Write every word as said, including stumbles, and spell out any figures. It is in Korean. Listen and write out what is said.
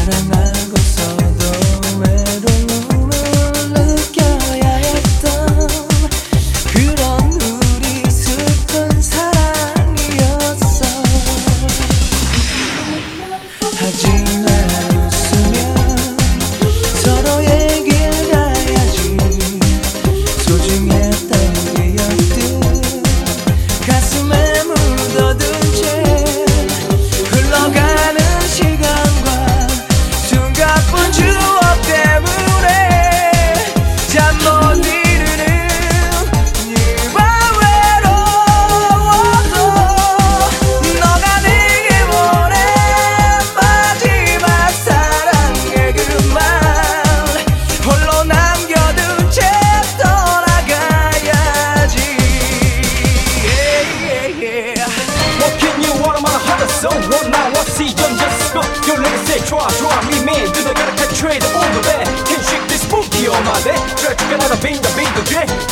사랑하고서도 외로움을 느껴야 했던 그런 우리 슬픈 사랑이었어. 하지만 웃으면 서로의 길 가야지. 소중했던 기억들 가슴에 묻어둔 채 흘러가는 시간과 숨가쁜 추억 때문에 잠 못 이루는 이 밤 외로워도 너가 내게 보낸 마지막 사랑의 그 말 홀로 남겨둔 채 떠나가야지. yeah, yeah, yeah. What can you want my heart so what now what see you just go your legacy try try me man do the gotta trade all the way can shake this spooky on my day try to get out of being the beat the jet